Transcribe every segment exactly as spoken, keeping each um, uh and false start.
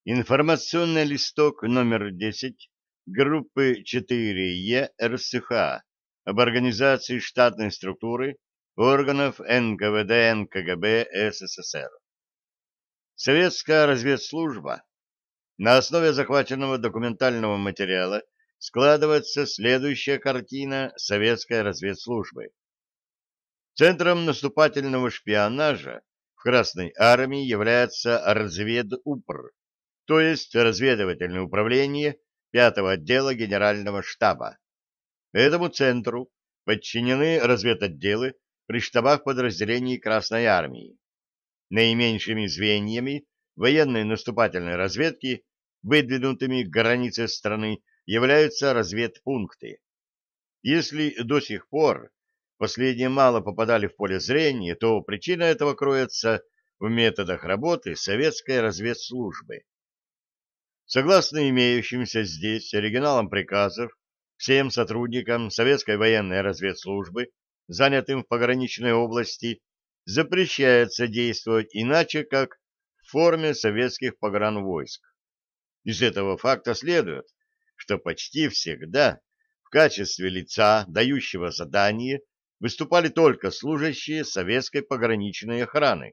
Информационный листок номер десять группы четыре Е РСХА об организации штатной структуры органов эн ка вэ дэ эн ка гэ бэ эс эс эс эр. Советская разведслужба. На основе захваченного документального материала складывается следующая картина советской разведслужбы. Центром наступательного шпионажа в Красной армии является разведупр, то есть разведывательное управление пятого отдела Генерального штаба. Этому центру подчинены разведотделы при штабах подразделений Красной армии. Наименьшими звеньями военной наступательной разведки, выдвинутыми к границе страны, являются разведпункты. Если до сих пор последние мало попадали в поле зрения, то причина этого кроется в методах работы советской разведслужбы. Согласно имеющимся здесь оригиналам приказов, всем сотрудникам советской военной разведслужбы, занятым в пограничной области, запрещается действовать иначе, как в форме советских погранвойск. Из этого факта следует, что почти всегда в качестве лица, дающего задание, выступали только служащие советской пограничной охраны.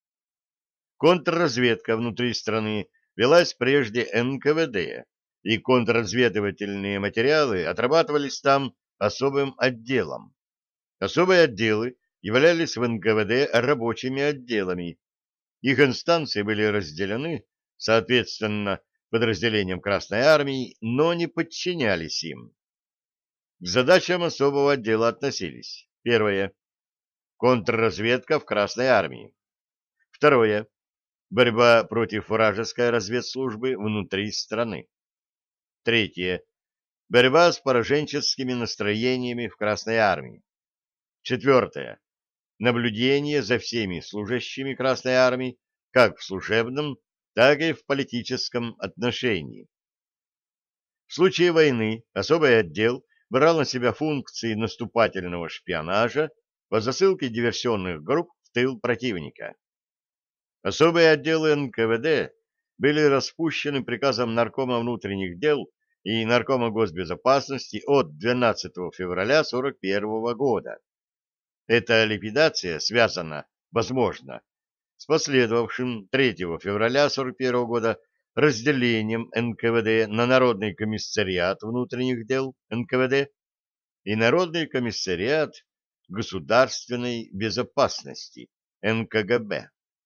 Контрразведка внутри страны велась прежде эн ка вэ дэ, и контрразведывательные материалы отрабатывались там особым отделом. Особые отделы являлись в эн ка вэ дэ рабочими отделами. Их инстанции были разделены, соответственно, подразделениям Красной армии, но не подчинялись им. К задачам особого отдела относились: первое — контрразведка в Красной армии; второе — борьба против вражеской разведслужбы внутри страны; третье — борьба с пораженческими настроениями в Красной армии; четвертое — наблюдение за всеми служащими Красной армии как в служебном, так и в политическом отношении. В случае войны особый отдел брал на себя функции наступательного шпионажа по засылке диверсионных групп в тыл противника. Особые отделы эн ка вэ дэ были распущены приказом Наркома внутренних дел и Наркома госбезопасности от двенадцатого февраля сорок первого года. Эта ликвидация связана, возможно, с последовавшим третьего февраля сорок первого года разделением эн ка вэ дэ на Народный комиссариат внутренних дел эн ка вэ дэ и Народный комиссариат государственной безопасности эн ка гэ бэ.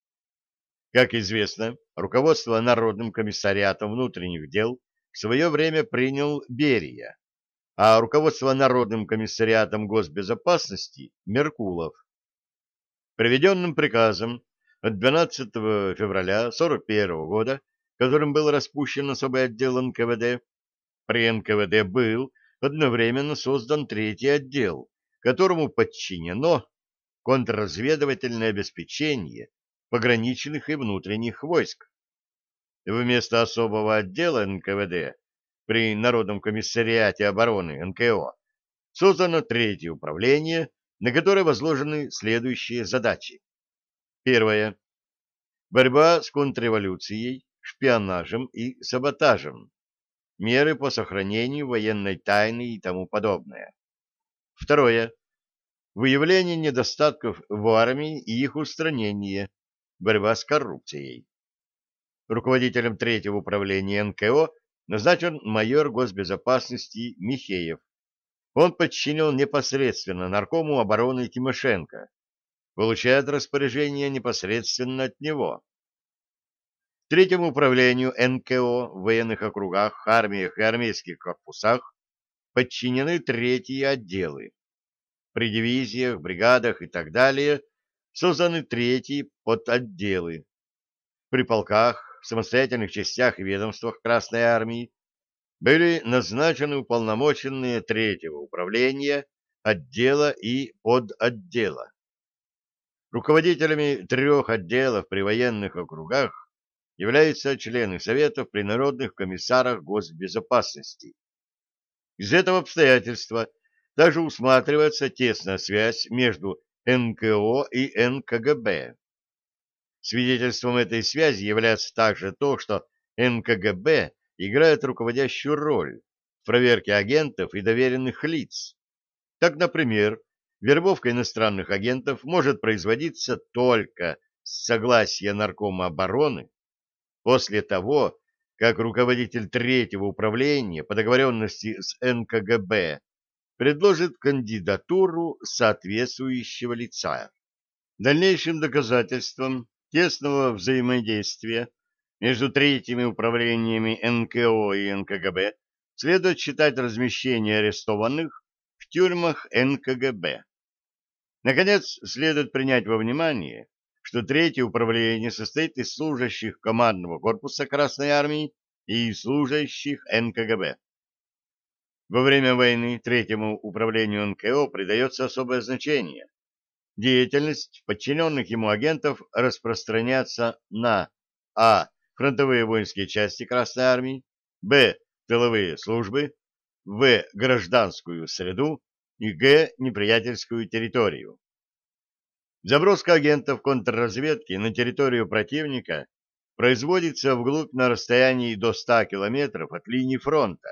Как известно, руководство Народным комиссариатом внутренних дел в свое время принял Берия, а руководство Народным комиссариатом госбезопасности — Меркулов. Приведенным приказом от двенадцатого февраля сорок первого года, которым был распущен особый отдел эн ка вэ дэ, при эн ка вэ дэ был одновременно создан третий отдел, которому подчинено контрразведывательное обеспечение пограничных и внутренних войск. Вместо особого отдела эн ка вэ дэ при Народном комиссариате обороны эн ка о создано третье управление, на которое возложены следующие задачи. Первое. Борьба с контрреволюцией, шпионажем и саботажем. Меры по сохранению военной тайны и тому подобное. Второе. Выявление недостатков в армии и их устранение. Борьба с коррупцией. Руководителем третьего управления эн ка о назначен майор госбезопасности Михеев. Он подчинен непосредственно наркому обороны Тимошенко, получает распоряжение непосредственно от него. Третьему управлению эн ка о в военных округах, армиях и армейских корпусах подчинены третьи отделы. При дивизиях, бригадах и так далее созданы третьи подотделы. При полках, самостоятельных частях и ведомствах Красной армии были назначены уполномоченные третьего управления, отдела и подотдела. Руководителями трех отделов при военных округах являются члены Советов при народных комиссарах госбезопасности. Из этого обстоятельства также усматривается тесная связь между эн ка о и эн ка гэ бэ. Свидетельством этой связи является также то, что эн ка гэ бэ играет руководящую роль в проверке агентов и доверенных лиц. Так, например, вербовка иностранных агентов может производиться только с согласия Наркома обороны после того, как руководитель третьего управления по договоренности с эн ка гэ бэ предложит кандидатуру соответствующего лица. Дальнейшим доказательством тесного взаимодействия между третьими управлениями эн ка о и эн ка гэ бэ следует считать размещение арестованных в тюрьмах эн ка гэ бэ. Наконец, следует принять во внимание, что третье управление состоит из служащих командного корпуса Красной Армии и служащих эн ка гэ бэ. Во время войны третьему управлению эн ка о придается особое значение. Деятельность подчиненных ему агентов распространяется на а. фронтовые воинские части Красной Армии, б. тыловые службы, в. гражданскую среду и г. неприятельскую территорию. Заброска агентов контрразведки на территорию противника производится вглубь на расстоянии до ста километров от линии фронта.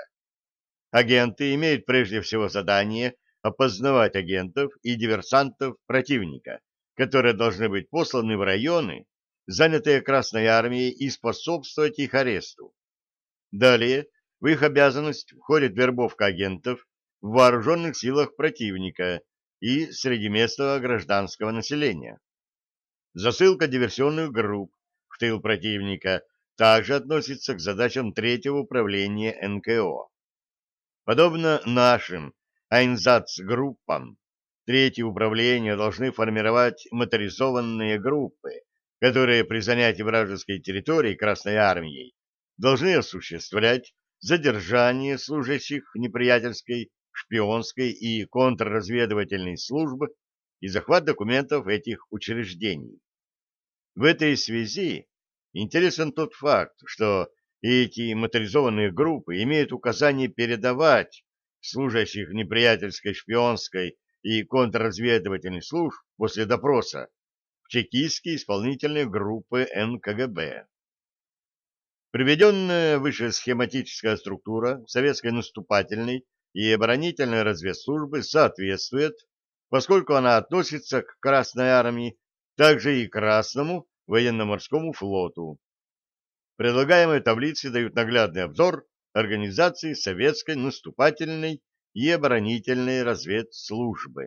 Агенты имеют прежде всего задание опознавать агентов и диверсантов противника, которые должны быть посланы в районы, занятые Красной Армией, и способствовать их аресту. Далее в их обязанность входит вербовка агентов в вооруженных силах противника и среди местного гражданского населения. Засылка диверсионных групп в тыл противника также относится к задачам третьего управления эн ка о. Подобно нашим айнзац-группам, третье управление должны формировать моторизованные группы, которые при занятии вражеской территории Красной Армией должны осуществлять задержание служащих неприятельской, шпионской и контрразведывательной служб и захват документов этих учреждений. В этой связи интересен тот факт, что эти моторизованные группы имеют указание передавать служащих неприятельской шпионской и контрразведывательной служб после допроса в чекистские исполнительные группы эн ка гэ бэ. Приведенная выше схематическая структура советской наступательной и оборонительной разведслужбы соответствует, поскольку она относится к Красной Армии, также и к Красному военно-морскому флоту. Предлагаемые таблицы дают наглядный обзор организации советской наступательной и оборонительной разведслужбы.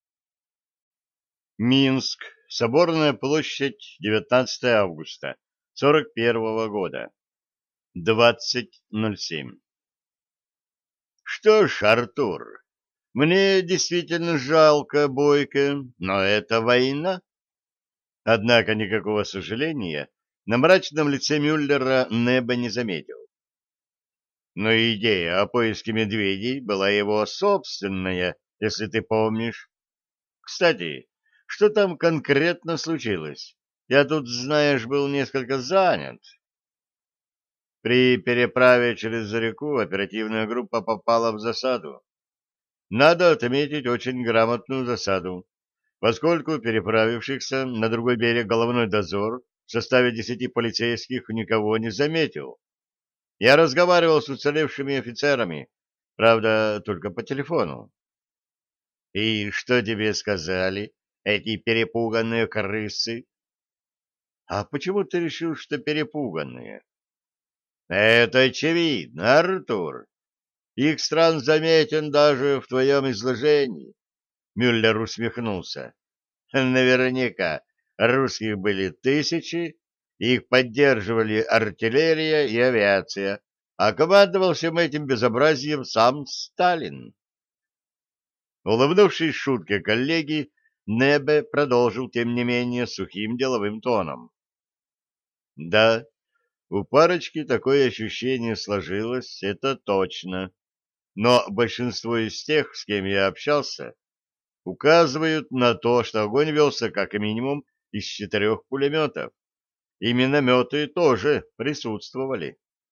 Минск. Соборная площадь. девятнадцатое августа сорок первого года. двадцать ноль семь. Что ж, Артур, мне действительно жалко Бойко, но это война. Однако никакого сожаления на мрачном лице Мюллера Небо не заметил. Но идея о поиске медведей была его собственная, если ты помнишь. Кстати, что там конкретно случилось? Я тут, знаешь, был несколько занят. При переправе через реку оперативная группа попала в засаду. Надо отметить очень грамотную засаду, поскольку переправившихся на другой берег головной дозор в составе десяти полицейских никого не заметил. Я разговаривал с уцелевшими офицерами, правда, только по телефону. — И что тебе сказали эти перепуганные крысы? — А почему ты решил, что перепуганные? — Это очевидно, Артур. Их стран заметен даже в твоем изложении. Мюллер усмехнулся. Наверняка русских были тысячи, их поддерживали артиллерия и авиация, а командовал всем этим безобразием сам Сталин. Улыбнувшись шутке коллеги, Небе продолжил, тем не менее, сухим деловым тоном. Да, у парочки такое ощущение сложилось, это точно. Но большинство из тех, с кем я общался, указывают на то, что огонь велся как минимум из четырех пулеметов. И минометы тоже присутствовали.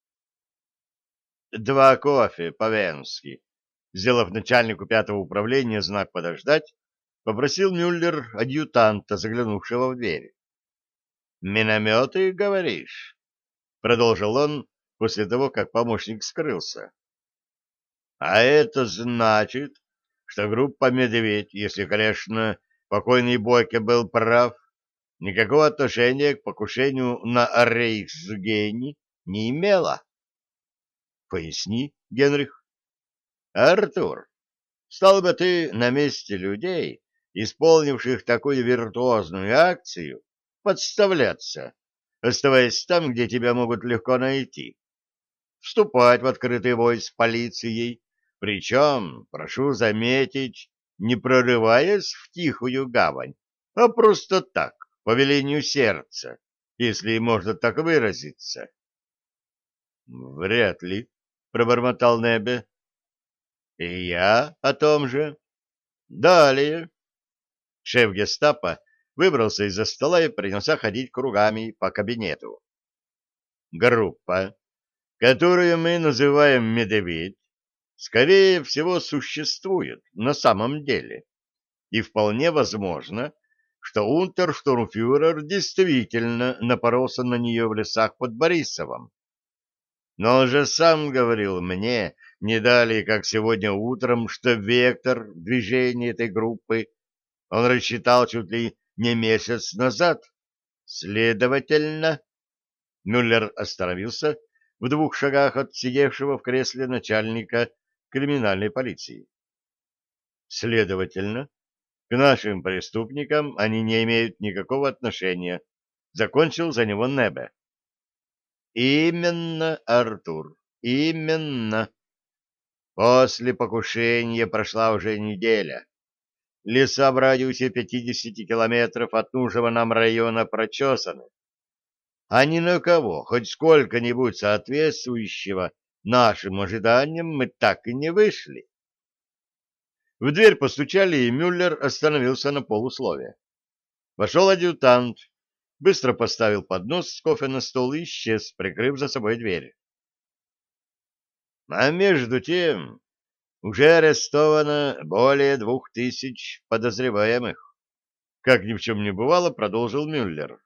Два кофе по-венски. Сделав начальнику пятого управления знак «Подождать», попросил Мюллер адъютанта, заглянувшего в дверь. «Минометы, говоришь?» продолжил он после того, как помощник скрылся. А это значит, что группа «Медведь», если, конечно, покойный Бойко был прав, никакого отношения к покушению на Рейхсгени не имела. Поясни, Генрих. Артур, стал бы ты на месте людей, исполнивших такую виртуозную акцию, подставляться, оставаясь там, где тебя могут легко найти, вступать в открытый бой с полицией, причем, прошу заметить, не прорываясь в тихую гавань, а просто так, по велению сердца, если можно так выразиться. — Вряд ли, — пробормотал Небе. — И я о том же. Далее. Шеф гестапо выбрался из-за стола и принялся ходить кругами по кабинету. Группа, которую мы называем «Медведь», скорее всего, существует на самом деле. И вполне возможно, что унтерштурмфюрер действительно напоролся на нее в лесах под Борисовым. Но он же сам говорил мне, не далее, как сегодня утром, что вектор движения этой группы он рассчитал чуть ли не месяц назад. Следовательно, Мюллер остановился в двух шагах от сидевшего в кресле начальника криминальной полиции. Следовательно, к нашим преступникам они не имеют никакого отношения. Закончил за него Небе. Именно, Артур, именно. После покушения прошла уже неделя. Леса в радиусе пятидесяти километров от нужного нам района прочесаны. А ни на кого, хоть сколько-нибудь соответствующего нашим ожиданиям, мы так и не вышли. В дверь постучали, и Мюллер остановился на полуслове. Вошел адъютант, быстро поставил поднос с кофе на стол и исчез, прикрыв за собой дверь. А между тем уже арестовано более двух тысяч подозреваемых. Как ни в чем не бывало, продолжил Мюллер.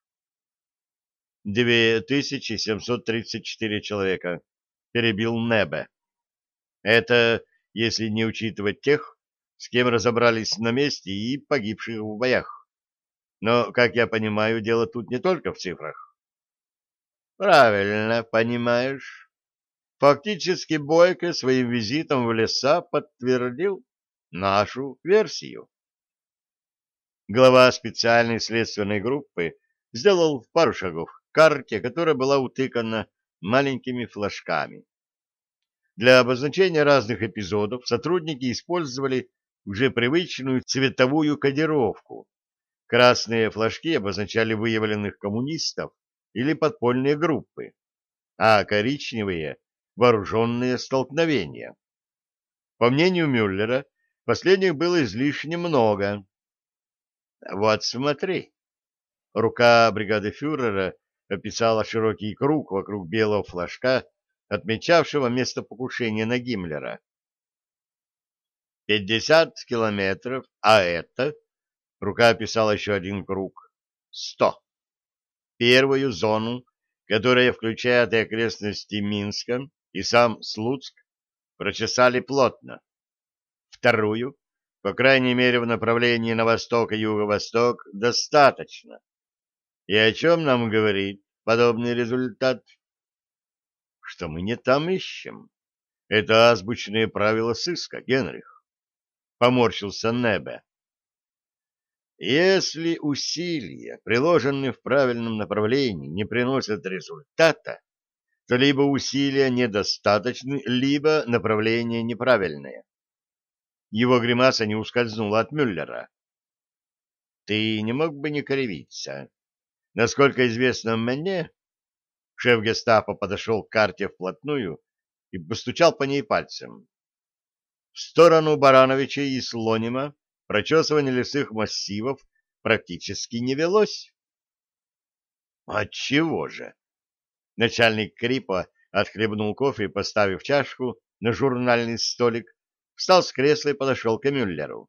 Две тысячи семьсот тридцать четыре человека, перебил Небе. Это если не учитывать тех, с кем разобрались на месте и погибших в боях. Но, как я понимаю, дело тут не только в цифрах. Правильно понимаешь. Фактически Бойко своим визитом в леса подтвердил нашу версию. Глава специальной следственной группы сделал пару шагов к карте, которая была утыкана маленькими флажками. Для обозначения разных эпизодов сотрудники использовали уже привычную цветовую кодировку. Красные флажки обозначали выявленных коммунистов или подпольные группы, а коричневые — вооруженные столкновения. По мнению Мюллера, последних было излишне много. Вот смотри. Рука бригады фюрера описала широкий круг вокруг белого флажка, отмечавшего место покушения на Гиммлера. Пятьдесят километров, а это... Рука описала еще один круг. Сто. Первую зону, которая включает и окрестности Минска, и сам Слуцк, прочесали плотно. Вторую, по крайней мере в направлении на восток и юго-восток, достаточно. И о чем нам говорит подобный результат? Что мы не там ищем. Это азбучные правила сыска, Генрих. Поморщился Небе. Если усилия, приложенные в правильном направлении, не приносят результата, то либо усилия недостаточны, либо направление неправильное. Его гримаса не ускользнула от Мюллера. Ты не мог бы не кривиться? Насколько известно мне, шеф гестапо подошел к карте вплотную и постучал по ней пальцем. В сторону Барановича и Слонима прочесывание лесных массивов практически не велось. Отчего же? Начальник Крипа отхлебнул кофе и, поставив чашку на журнальный столик, встал с кресла и подошел к Мюллеру.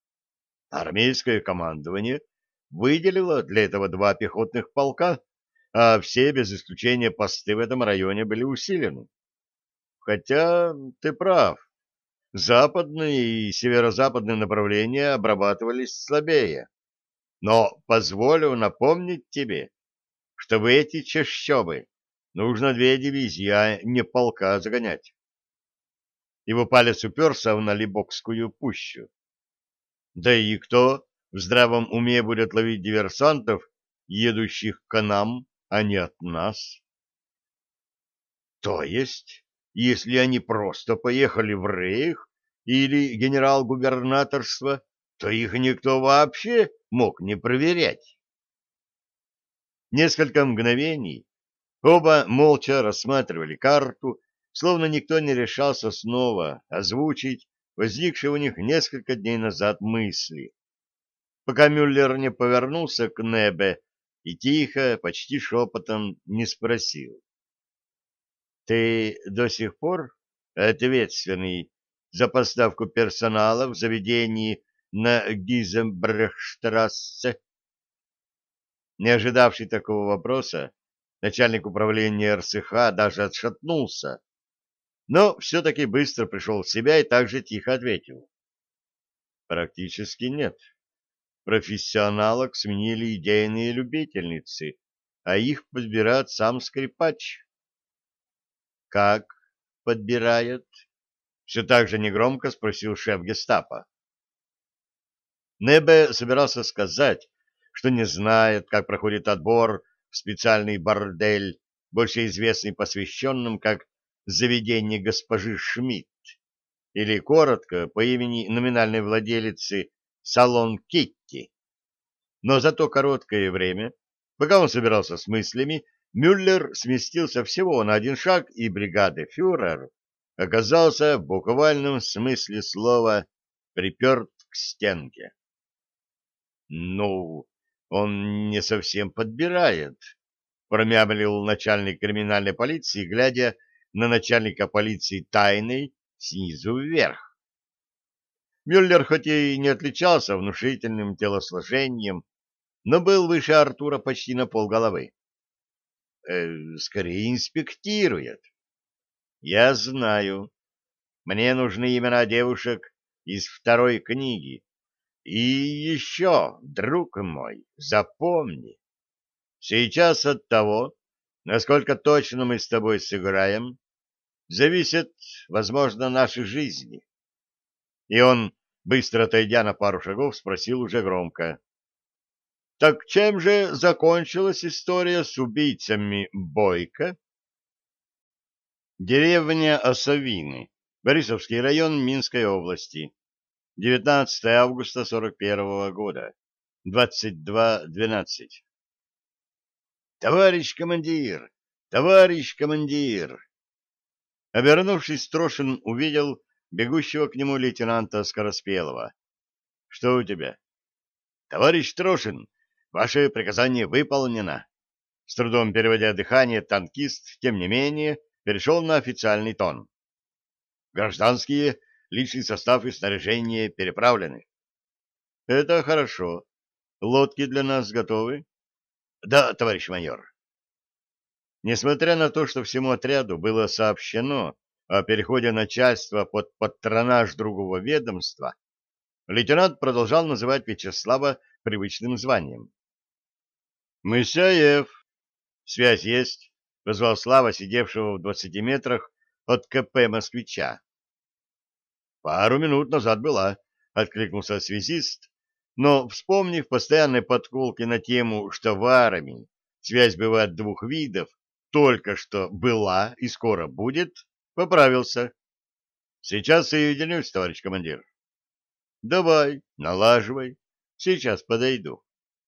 Армейское командование выделило для этого два пехотных полка, а все, без исключения, посты в этом районе были усилены. Хотя ты прав, западные и северо-западные направления обрабатывались слабее. Но позволю напомнить тебе, что в эти чащобы нужно две дивизии, а не полка загонять. Его палец уперся в Налибокскую пущу. Да и кто в здравом уме будет ловить диверсантов, едущих к нам, а не от нас? То есть, если они просто поехали в рейх или генерал-губернаторство, то их никто вообще мог не проверять. Несколько мгновений оба молча рассматривали карту, словно никто не решался снова озвучить возникшие у них несколько дней назад мысли, пока Мюллер не повернулся к Небе и тихо, почти шепотом не спросил. — Ты до сих пор ответственный за поставку персонала в заведении на Гизенбрехштрассе? Не ожидавший такого вопроса, начальник управления эр эс ха даже отшатнулся, но все-таки быстро пришел в себя и также тихо ответил. Практически нет. Профессионалок сменили идейные любительницы, а их подбирает сам скрипач. Как подбирает? Все так же негромко спросил шеф гестапо. Небе собирался сказать, что не знает, как проходит отбор в специальный бордель, больше известный посвященным как «Заведение госпожи Шмидт», или коротко по имени номинальной владелицы «Салон Китти». Но за то короткое время, пока он собирался с мыслями, Мюллер сместился всего на один шаг, и бригадефюрер оказался в буквальном смысле слова приперт к стенке. «Ну, он не совсем подбирает», — промямлил начальник криминальной полиции, глядя на начальника полиции тайной снизу вверх. Мюллер хоть и не отличался внушительным телосложением, но был выше Артура почти на полголовы. Э, скорее инспектирует. Я знаю. Мне нужны имена девушек из второй книги. И еще, друг мой, запомни, сейчас от того, насколько точно мы с тобой сыграем, зависит, возможно, наши жизни. И он, быстро отойдя на пару шагов, спросил уже громко. Так чем же закончилась история с убийцами Бойко? Деревня Осовины, Борисовский район Минской области. девятнадцатое августа сорок первого года. двадцать два двенадцать. Товарищ командир! Товарищ командир! Обернувшись, Трошин увидел бегущего к нему лейтенанта Скороспелого. Что у тебя? Товарищ Трошин, ваше приказание выполнено. С трудом переводя дыхание, танкист, тем не менее, перешел на официальный тон. Гражданские, личный состав и снаряжение переправлены. Это хорошо. Лодки для нас готовы? Да, товарищ майор. Несмотря на то, что всему отряду было сообщено о переходе начальства под патронаж другого ведомства, лейтенант продолжал называть Вячеслава привычным званием. «Мысяев, связь есть?» — позвал Слава, сидевшего в двадцати метрах от КП москвича. «Пару минут назад была», — откликнулся связист, но, вспомнив постоянные подколки на тему, что в армии связь бывает двух видов, только что была и скоро будет, поправился. «Сейчас соединюсь, товарищ командир». «Давай, налаживай, сейчас подойду».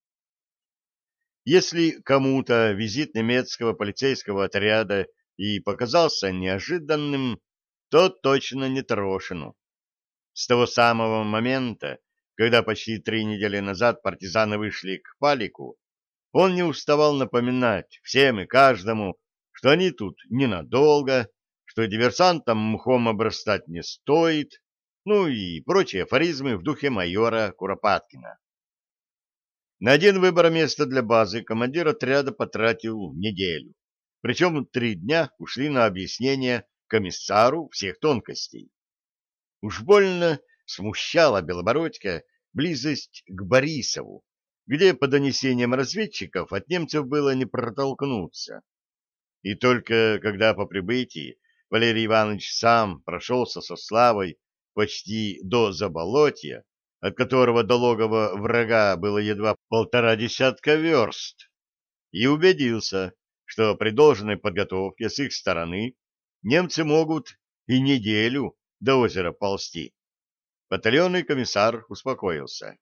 Если кому-то визит немецкого полицейского отряда и показался неожиданным, то точно не Трошину. С того самого момента, когда почти три недели назад партизаны вышли к Палику, он не уставал напоминать всем и каждому, что они тут ненадолго, что диверсантам мхом обрастать не стоит, ну и прочие афоризмы в духе майора Куропаткина. На один выбор места для базы командир отряда потратил неделю. Причем три дня ушли на объяснение комиссару всех тонкостей. Уж больно смущала Белобородька близость к Борисову, где, по донесениям разведчиков, от немцев было не протолкнуться. И только когда по прибытии Валерий Иванович сам прошелся со Славой почти до Заболотья, от которого до логова врага было едва полтора десятка верст, и убедился, что при должной подготовке с их стороны немцы могут и неделю до озера ползти. Батальонный комиссар успокоился.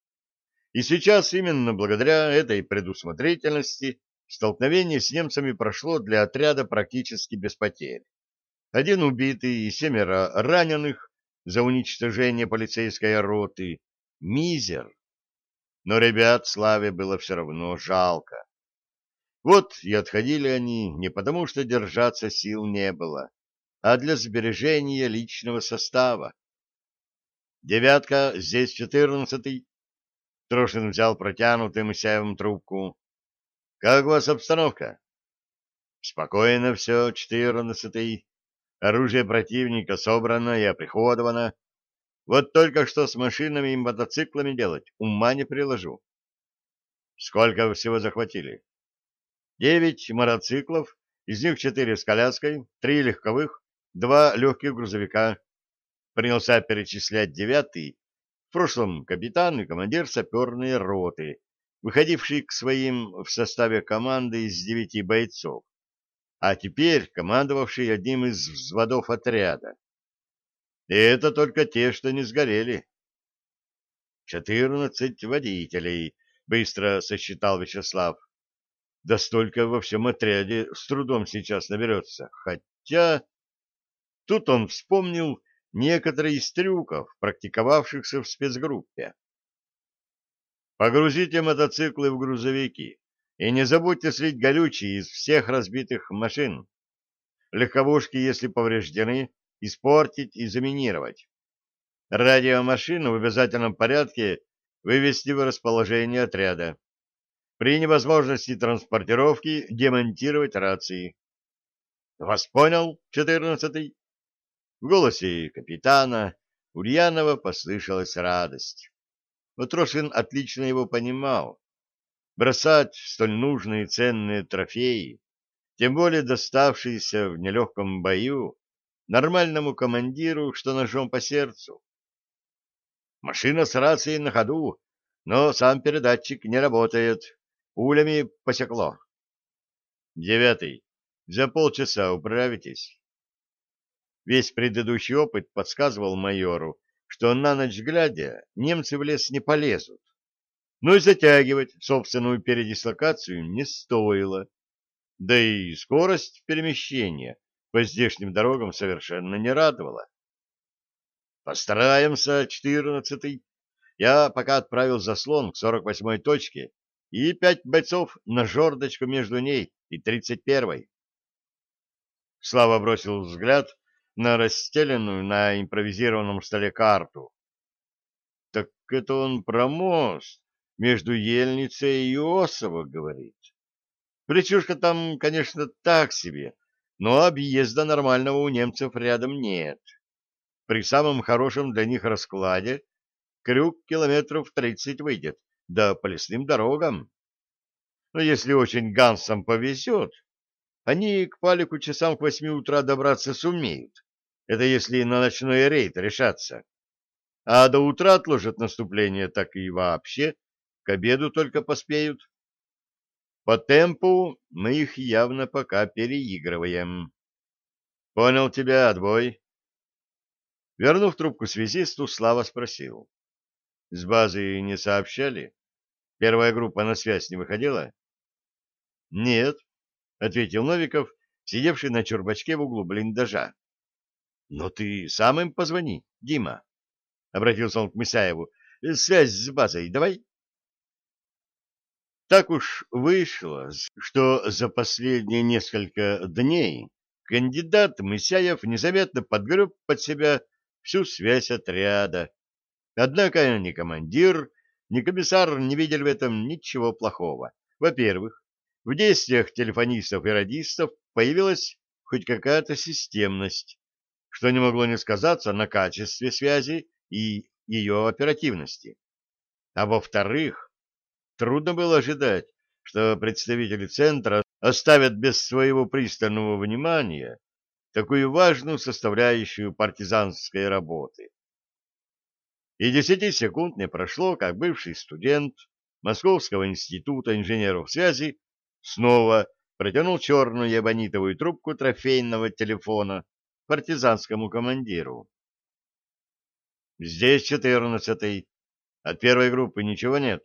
И сейчас именно благодаря этой предусмотрительности столкновение с немцами прошло для отряда практически без потерь. Один убитый и семеро раненых за уничтожение полицейской роты. Мизер. Но ребят Славе было все равно жалко. Вот и отходили они не потому, что держаться сил не было, а для сбережения личного состава. «Девятка, здесь четырнадцатый». Трошин взял протянутую Мусяевым трубку. «Как у вас обстановка?» «Спокойно все, четырнадцатый. Оружие противника собрано и оприходовано. Вот только что с машинами и мотоциклами делать, ума не приложу». «Сколько всего захватили?» «Девять мотоциклов, из них четыре с коляской, три легковых, два легких грузовика». Принялся перечислять девятый, в прошлом капитан и командир саперной роты, выходивший к своим в составе команды из девяти бойцов, а теперь командовавший одним из взводов отряда. И это только те, что не сгорели. «Четырнадцать водителей», — быстро сосчитал Вячеслав. «Да столько во всем отряде с трудом сейчас наберется. Хотя...» Тут он вспомнил некоторые из трюков, практиковавшихся в спецгруппе. Погрузите мотоциклы в грузовики и не забудьте слить горючее из всех разбитых машин. Легковушки, если повреждены, испортить и заминировать. Радиомашину в обязательном порядке вывести в расположение отряда. При невозможности транспортировки демонтировать рации. Вас понял, четырнадцатый? В голосе капитана Ульянова послышалась радость. Но Трошин отлично его понимал. Бросать столь нужные и ценные трофеи, тем более доставшиеся в нелегком бою, нормальному командиру, что ножом по сердцу. Машина с рацией на ходу, но сам передатчик не работает. Пулями посекло. Девятый. За полчаса управитесь. Весь предыдущий опыт подсказывал майору, что на ночь глядя немцы в лес не полезут. Но и затягивать собственную передислокацию не стоило. Да и скорость перемещения по здешним дорогам совершенно не радовала. Постараемся, четырнадцатый. Я пока отправил заслон к сорок восьмой точке и пять бойцов на жердочку между ней и тридцать первой. Слава бросил взгляд на расстеленную на импровизированном столе карту. Так это он про мост между Ельницей и Осово говорит. Причушка там, конечно, так себе, но объезда нормального у немцев рядом нет. При самом хорошем для них раскладе крюк километров тридцать выйдет, да по лесным дорогам. Но если очень гансам повезет, они к Палику часам к восьми утра добраться сумеют. Это если на ночной рейд решаться. А до утра отложат наступление, так и вообще к обеду только поспеют. По темпу мы их явно пока переигрываем. Понял тебя, отбой. Вернув трубку связисту, Слава спросил. С базы не сообщали? Первая группа на связь не выходила? Нет, ответил Новиков, сидевший на чурбачке в углу блиндажа. Но ты сам им позвони, Дима. Обратился он к Мусяеву. Связь с базой давай. Так уж вышло, что за последние несколько дней кандидат Мусяев незаметно подгреб под себя всю связь отряда. Однако ни командир, ни комиссар не видели в этом ничего плохого. Во-первых, в действиях телефонистов и радистов появилась хоть какая-то системность, что не могло не сказаться на качестве связи и ее оперативности. А во-вторых, трудно было ожидать, что представители центра оставят без своего пристального внимания такую важную составляющую партизанской работы. И десяти секунд не прошло, как бывший студент Московского института инженеров связи снова протянул черную эбонитовую трубку трофейного телефона партизанскому командиру. «Здесь четырнадцатый. От первой группы ничего нет?»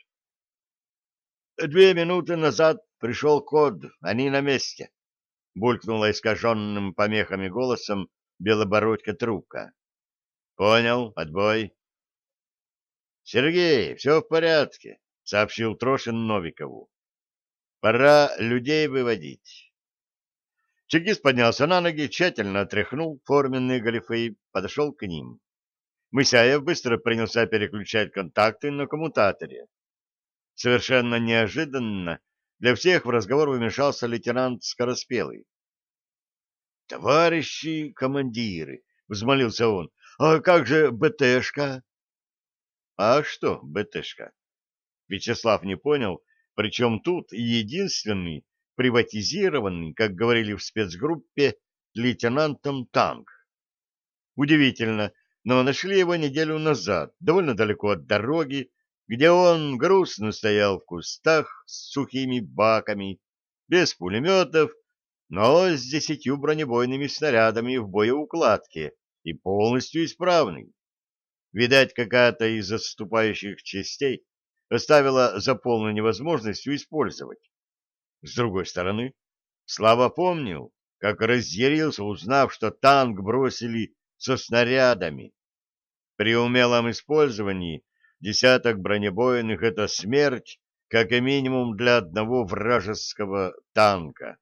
«Две минуты назад пришел код, они на месте», — булькнула искаженным помехами голосом белобородька трубка. «Понял, отбой». «Сергей, все в порядке», — сообщил Трошин Новикову. «Пора людей выводить». Чекист поднялся на ноги, тщательно отряхнул форменные галифе и подошел к ним. Мысяев быстро принялся переключать контакты на коммутаторе. Совершенно неожиданно для всех в разговор вмешался лейтенант Скороспелый. «Товарищи командиры!» — взмолился он. «А как же БТшка?» «А что БТшка?» Вячеслав не понял, причем тут единственный приватизированный, как говорили в спецгруппе, лейтенантом танк. Удивительно, но нашли его неделю назад, довольно далеко от дороги, где он грустно стоял в кустах с сухими баками, без пулеметов, но с десятью бронебойными снарядами в боеукладке и полностью исправный. Видать, какая-то из отступающих частей оставила за полной невозможностью использовать. С другой стороны, Слава помнил, как разъярился, узнав, что танк бросили со снарядами. При умелом использовании десяток бронебойных — это смерть, как и минимум для одного вражеского танка.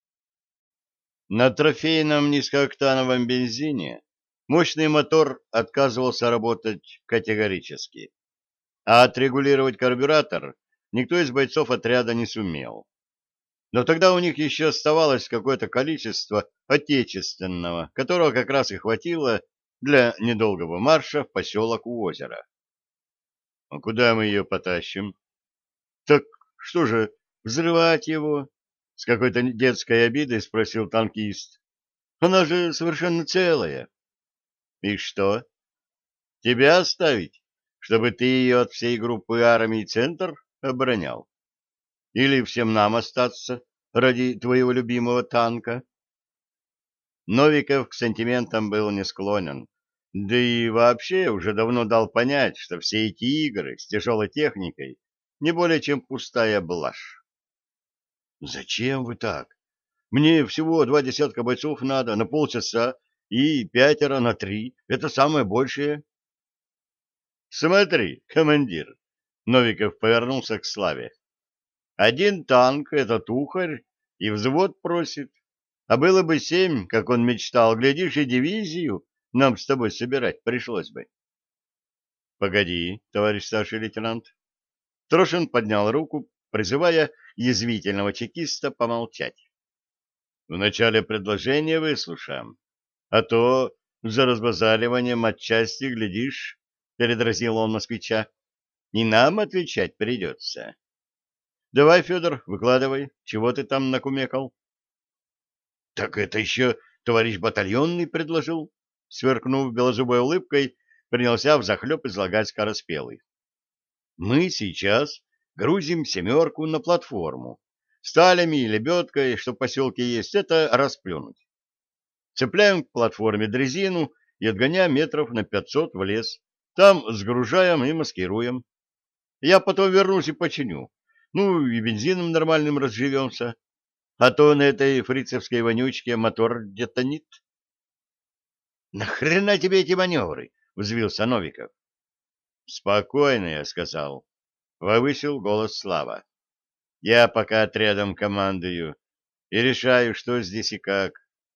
На трофейном низкооктановом бензине мощный мотор отказывался работать категорически, а отрегулировать карбюратор никто из бойцов отряда не сумел. Но тогда у них еще оставалось какое-то количество отечественного, которого как раз и хватило для недолгого марша в поселок у озера. — А куда мы ее потащим? — Так что же, взрывать его? — с какой-то детской обидой спросил танкист. — Она же совершенно целая. — И что? Тебя оставить, чтобы ты ее от всей группы армий «Центр» оборонял? Или всем нам остаться ради твоего любимого танка? Новиков к сантиментам был не склонен, да и вообще уже давно дал понять, что все эти игры с тяжелой техникой не более чем пустая блажь. «Зачем вы так? Мне всего два десятка бойцов надо на полчаса и пятеро на три. Это самое большее». «Смотри, командир», — Новиков повернулся к Славе. «Один танк — это тухарь, и взвод просит. А было бы семь, как он мечтал, глядишь, и дивизию нам с тобой собирать пришлось бы». «Погоди, товарищ старший лейтенант». Трошин поднял руку, призывая язвительного чекиста помолчать. «Вначале предложение выслушаем, а то за разбазариванием отчасти, глядишь, — передразнил он москвича, — и нам отвечать придется. Давай, Федор, выкладывай, чего ты там накумекал?» «Так это еще товарищ батальонный предложил», — сверкнув белозубой улыбкой, принялся взахлеб излагать Скороспелый. «Мы сейчас грузим «семерку» на платформу. Сталями и лебедкой, что в поселке есть, это расплюнуть. Цепляем к платформе дрезину и отгоняем метров на пятьсот в лес. Там сгружаем и маскируем. Я потом вернусь и починю. Ну, и бензином нормальным разживемся. А то на этой фрицевской вонючке мотор детонит». «Нахрена тебе эти маневры?» — взвился Новиков. «Спокойно, я сказал», — повысил голос Слава. «Я пока отрядом командую и решаю, что здесь и как.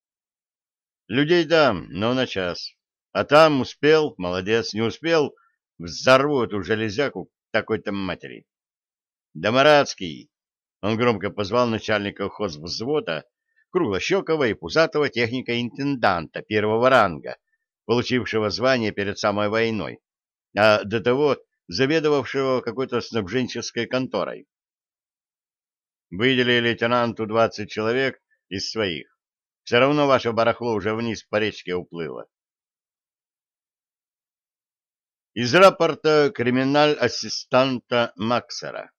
Людей дам, но на час. А там успел — молодец, не успел — взорву эту железяку такой-то матери. Да Маратский! Он громко позвал начальника хозвзвода, круглощекого и пузатого техника-интенданта первого ранга, получившего звание перед самой войной, а до того заведовавшего какой-то снабженческой конторой. Выделили лейтенанту двадцать человек из своих. Все равно ваше барахло уже вниз по речке уплыло. Из рапорта криминаль-ассистанта Максера.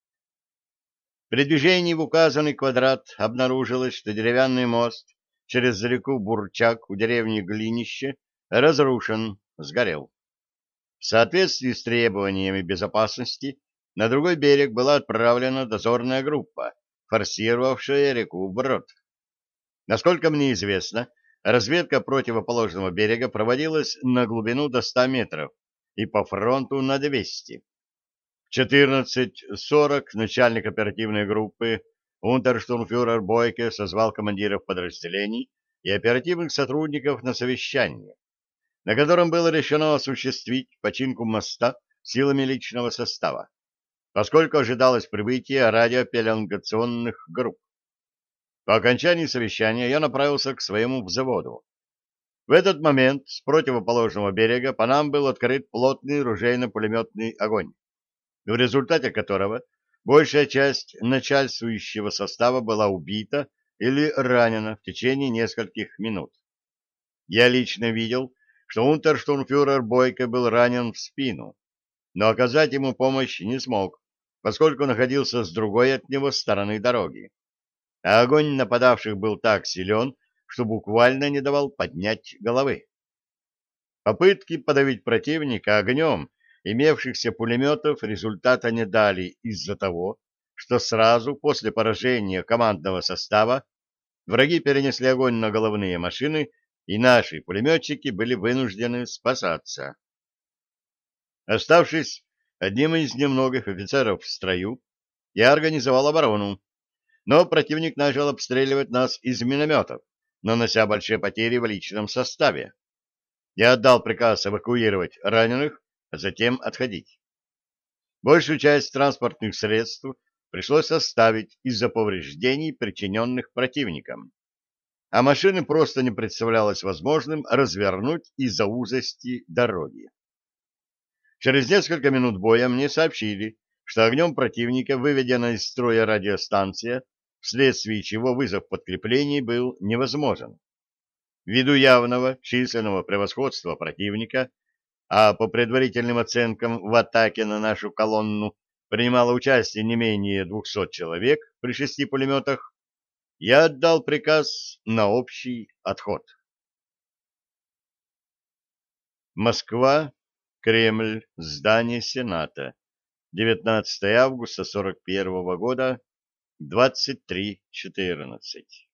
При движении в указанный квадрат обнаружилось, что деревянный мост через реку Бурчак у деревни Глинище разрушен, сгорел. В соответствии с требованиями безопасности на другой берег была отправлена дозорная группа, форсировавшая реку вброд. Насколько мне известно, разведка противоположного берега проводилась на глубину до ста метров и по фронту на двести. В четырнадцать сорок начальник оперативной группы унтерштурмфюрер Бойке созвал командиров подразделений и оперативных сотрудников на совещание, на котором было решено осуществить починку моста силами личного состава, поскольку ожидалось прибытие радиопеленгационных групп. По окончании совещания я направился к своему взводу. В этот момент с противоположного берега по нам был открыт плотный ружейно-пулеметный огонь, в результате которого большая часть начальствующего состава была убита или ранена в течение нескольких минут. Я лично видел, что унтерштурмфюрер Бойко был ранен в спину, но оказать ему помощь не смог, поскольку находился с другой от него стороны дороги. А огонь нападавших был так силен, что буквально не давал поднять головы. Попытки подавить противника огнем имевшихся пулеметов результата не дали из-за того, что сразу после поражения командного состава враги перенесли огонь на головные машины, и наши пулеметчики были вынуждены спасаться. Оставшись одним из немногих офицеров в строю, я организовал оборону, но противник начал обстреливать нас из минометов, нанося большие потери в личном составе. Я отдал приказ эвакуировать раненых, а затем отходить. Большую часть транспортных средств пришлось оставить из-за повреждений, причиненных противником, а машины просто не представлялось возможным развернуть из-за узости дороги. Через несколько минут боя мне сообщили, что огнем противника выведена из строя радиостанция, вследствие чего вызов подкреплений был невозможен. Ввиду явного численного превосходства противника, а по предварительным оценкам в атаке на нашу колонну принимало участие не менее двухсот человек при шести пулеметах, я отдал приказ на общий отход. Москва, Кремль, здание Сената, девятнадцатое августа сорок первого года, двадцать три четырнадцать.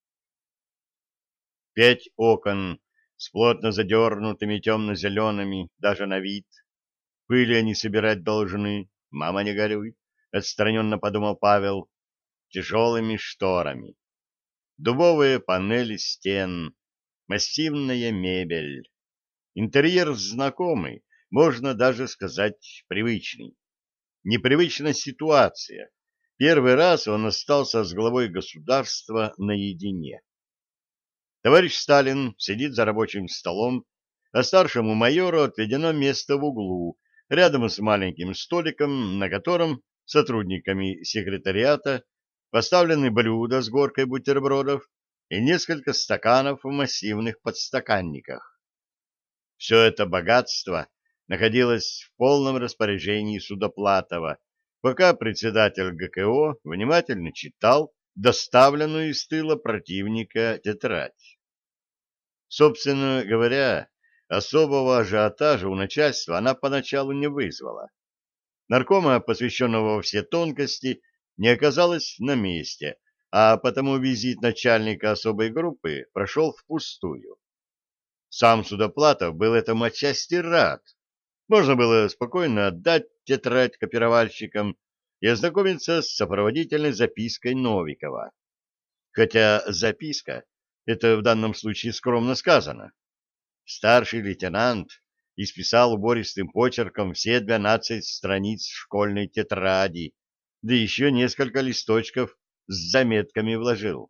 Пять окон с плотно задернутыми темно-зелеными, даже на вид. Пыли они собирать должны, мама не горюй, — отстраненно подумал Павел, тяжелыми шторами. Дубовые панели стен, массивная мебель. Интерьер знакомый, можно даже сказать привычный. Непривычная ситуация. Первый раз он остался с главой государства наедине. Товарищ Сталин сидит за рабочим столом, а старшему майору отведено место в углу, рядом с маленьким столиком, на котором сотрудниками секретариата поставлены блюда с горкой бутербродов и несколько стаканов в массивных подстаканниках. Все это богатство находилось в полном распоряжении Судоплатова, пока председатель ГКО внимательно читал доставленную из тыла противника тетрадь. Собственно говоря, особого ажиотажа у начальства она поначалу не вызвала. Наркома, посвященного во все тонкости, не оказалось на месте, а потому визит начальника особой группы прошел впустую. Сам Судоплатов был этому отчасти рад. Можно было спокойно отдать тетрадь копировальщикам и ознакомиться с сопроводительной запиской Новикова. Хотя записка — это в данном случае скромно сказано. Старший лейтенант и списал убористым почерком все двенадцать страниц школьной тетради, да еще несколько листочков с заметками вложил.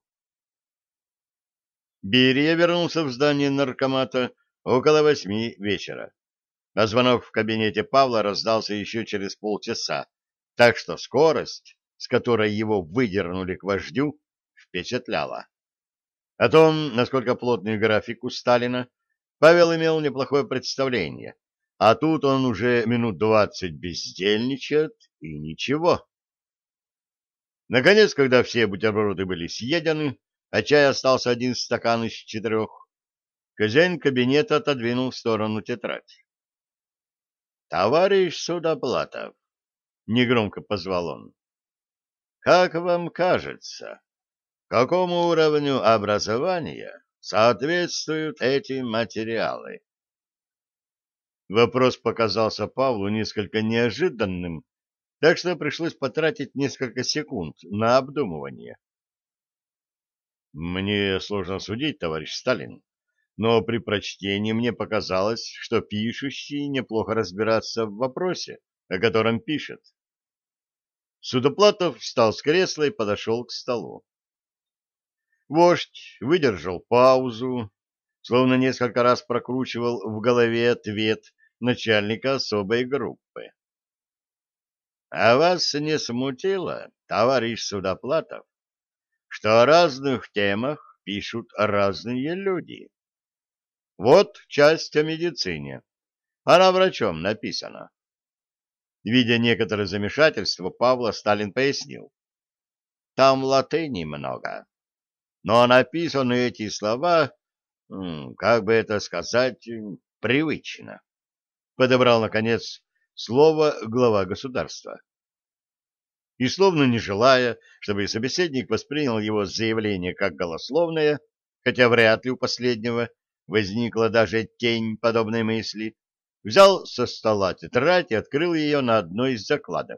Берия вернулся в здание наркомата около восьми вечера, а звонок в кабинете Павла раздался еще через полчаса, так что скорость, с которой его выдернули к вождю, впечатляла. О том, насколько плотный график у Сталина, Павел имел неплохое представление, а тут он уже минут двадцать бездельничает, и ничего. Наконец, когда все бутерброды были съедены, а чай остался один стакан из четырех, хозяин кабинета отодвинул в сторону тетрадь. — Товарищ Судоплатов, — негромко позвал он, — как вам кажется, какому уровню образования соответствуют эти материалы? Вопрос показался Павлу несколько неожиданным, так что пришлось потратить несколько секунд на обдумывание. Мне сложно судить, товарищ Сталин, но при прочтении мне показалось, что пишущий неплохо разбирается в вопросе, о котором пишет. Судоплатов встал с кресла и подошел к столу. Вождь выдержал паузу, словно несколько раз прокручивал в голове ответ начальника особой группы. — А вас не смутило, товарищ Судоплатов, что о разных темах пишут разные люди? Вот часть о медицине. Она врачом написана. Видя некоторое замешательство Павла, Сталин пояснил. Там латыни много, но написаны эти слова, как бы это сказать, привычно. Подобрал, наконец, слово глава государства. И, словно не желая, чтобы собеседник воспринял его заявление как голословное, хотя вряд ли у последнего возникла даже тень подобной мысли, взял со стола тетрадь и открыл ее на одной из закладок.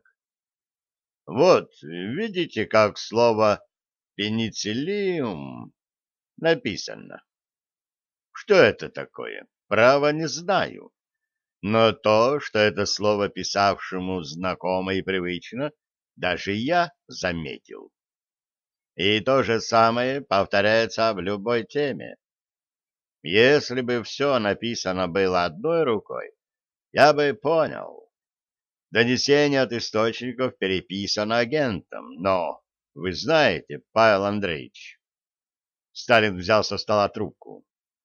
Вот, видите, как слово «пенициллиум» написано. Что это такое? Право не знаю. Но то, что это слово писавшему знакомо и привычно, даже я заметил. И то же самое повторяется в любой теме. Если бы все написано было одной рукой, я бы понял. Донесение от источников переписано агентом, но, вы знаете, Павел Андреевич, Сталин взял со стола трубку,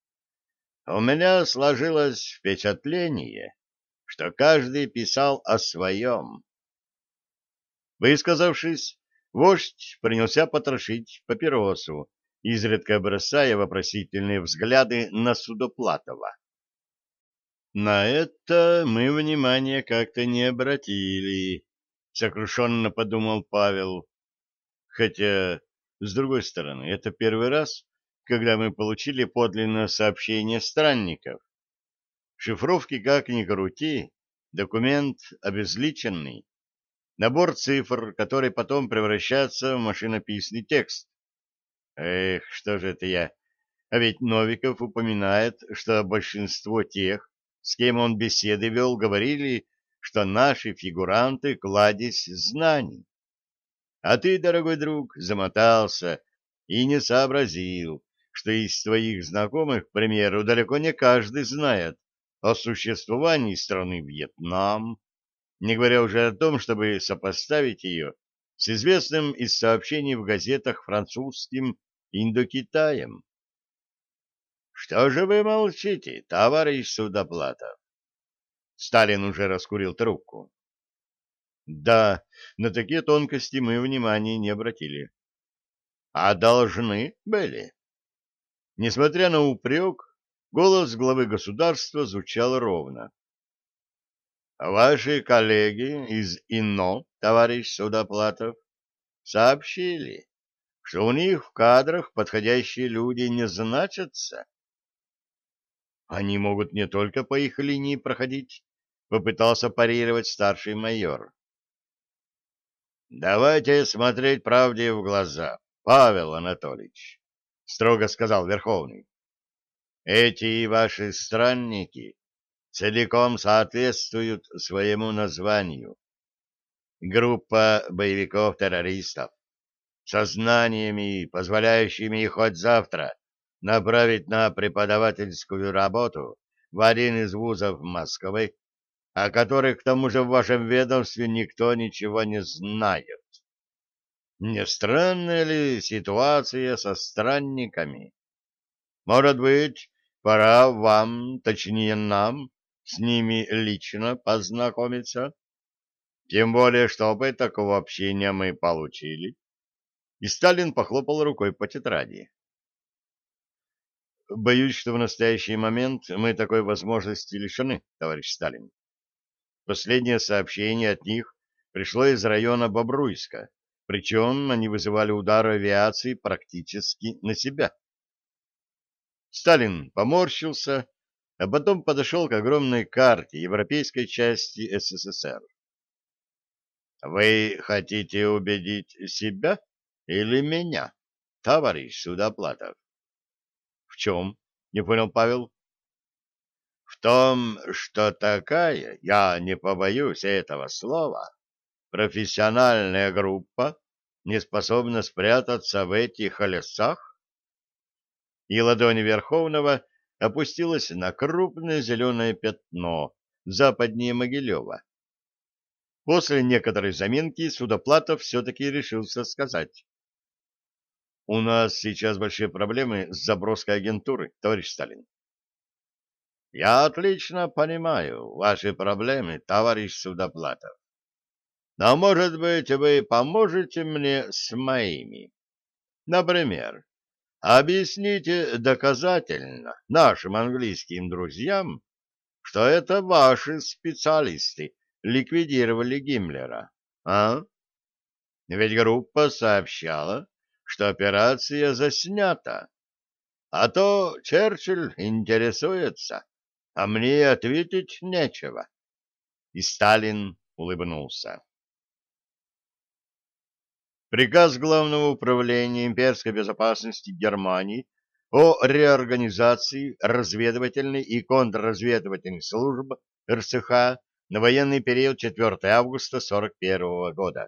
у меня сложилось впечатление, что каждый писал о своем. Высказавшись, вождь принялся потрошить папиросу, изредка бросая вопросительные взгляды на Судоплатова. На это мы внимания как-то не обратили, сокрушенно подумал Павел. Хотя, с другой стороны, это первый раз, когда мы получили подлинное сообщение странников. Шифровки как ни крути, документ обезличенный, набор цифр, который потом превращается в машинописный текст. Эх, что же это я? А ведь Новиков упоминает, что большинство тех, с кем он беседы вел, говорили, что наши фигуранты — кладезь знаний. А ты, дорогой друг, замотался и не сообразил, что из твоих знакомых, к примеру, далеко не каждый знает о существовании страны Вьетнам, не говоря уже о том, чтобы сопоставить ее с известным из сообщений в газетах французским Индокитаем. Что же вы молчите, товарищ Судоплатов? Сталин уже раскурил трубку. Да, на такие тонкости мы внимания не обратили. А должны были. Несмотря на упрек, голос главы государства звучал ровно. Ваши коллеги из ИНО, товарищ Судоплатов, сообщили, что у них в кадрах подходящие люди не значатся. Они могут не только по их линии проходить, попытался парировать старший майор. Давайте смотреть правде в глаза, Павел Анатольевич, строго сказал Верховный. Эти ваши странники целиком соответствуют своему названию. Группа боевиков-террористов со знаниями, позволяющими их хоть завтра направить на преподавательскую работу в один из вузов Москвы, о которых к тому же в вашем ведомстве никто ничего не знает. Не странная ли ситуация со странниками? Может быть, пора вам, точнее нам, с ними лично познакомиться? Тем более, что опыт такого общения мы получили. И Сталин похлопал рукой по тетради. Боюсь, что в настоящий момент мы такой возможности лишены, товарищ Сталин. Последнее сообщение от них пришло из района Бобруйска, причем они вызывали удар авиации практически на себя. Сталин поморщился, а потом подошел к огромной карте европейской части СССР. Вы хотите убедить себя или меня, товарищ Судоплатов? В чем? Не понял Павел. В том, что такая, я не побоюсь этого слова, профессиональная группа не способна спрятаться в этих лесах? И ладонь Верховного опустилась на крупное зеленое пятно западнее Могилева. После некоторой заминки Судоплатов все-таки решился сказать. У нас сейчас большие проблемы с заброской агентуры, товарищ Сталин. Я отлично понимаю ваши проблемы, товарищ Судоплатов. Но, может быть, вы поможете мне с моими? Например, объясните доказательно нашим английским друзьям, что это ваши специалисты ликвидировали Гиммлера, а? Ведь группа сообщала, что операция заснята. А то Черчилль интересуется, а мне ответить нечего. И Сталин улыбнулся. Приказ Главного управления имперской безопасности Германии о реорганизации разведывательной и контрразведывательных служб РСХ на военный период четвёртого августа сорок первого года.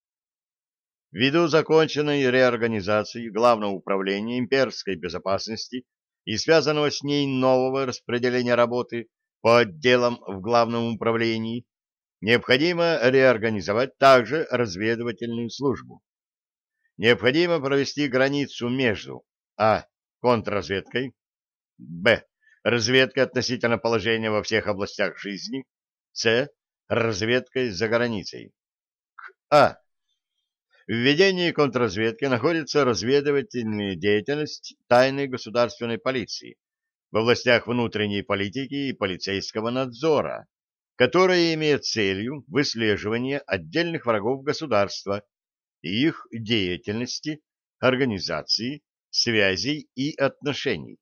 Ввиду законченной реорганизации Главного управления имперской безопасности и связанного с ней нового распределения работы по отделам в Главном управлении, необходимо реорганизовать также разведывательную службу. Необходимо провести границу между а. контрразведкой, б. разведкой относительно положения во всех областях жизни, с. разведкой за границей. К. А. В ведении контрразведки находится разведывательная деятельность тайной государственной полиции в областях внутренней политики и полицейского надзора, которая имеет целью выслеживание отдельных врагов государства и их деятельности, организации, связей и отношений.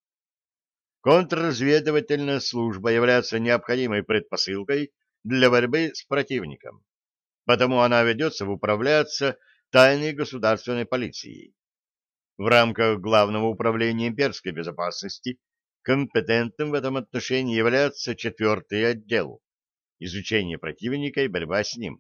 Контрразведывательная служба является необходимой предпосылкой для борьбы с противником. Потому она ведется в управляться тайной государственной полицией. В рамках Главного управления имперской безопасности компетентным в этом отношении является четвертый отдел – изучение противника и борьба с ним.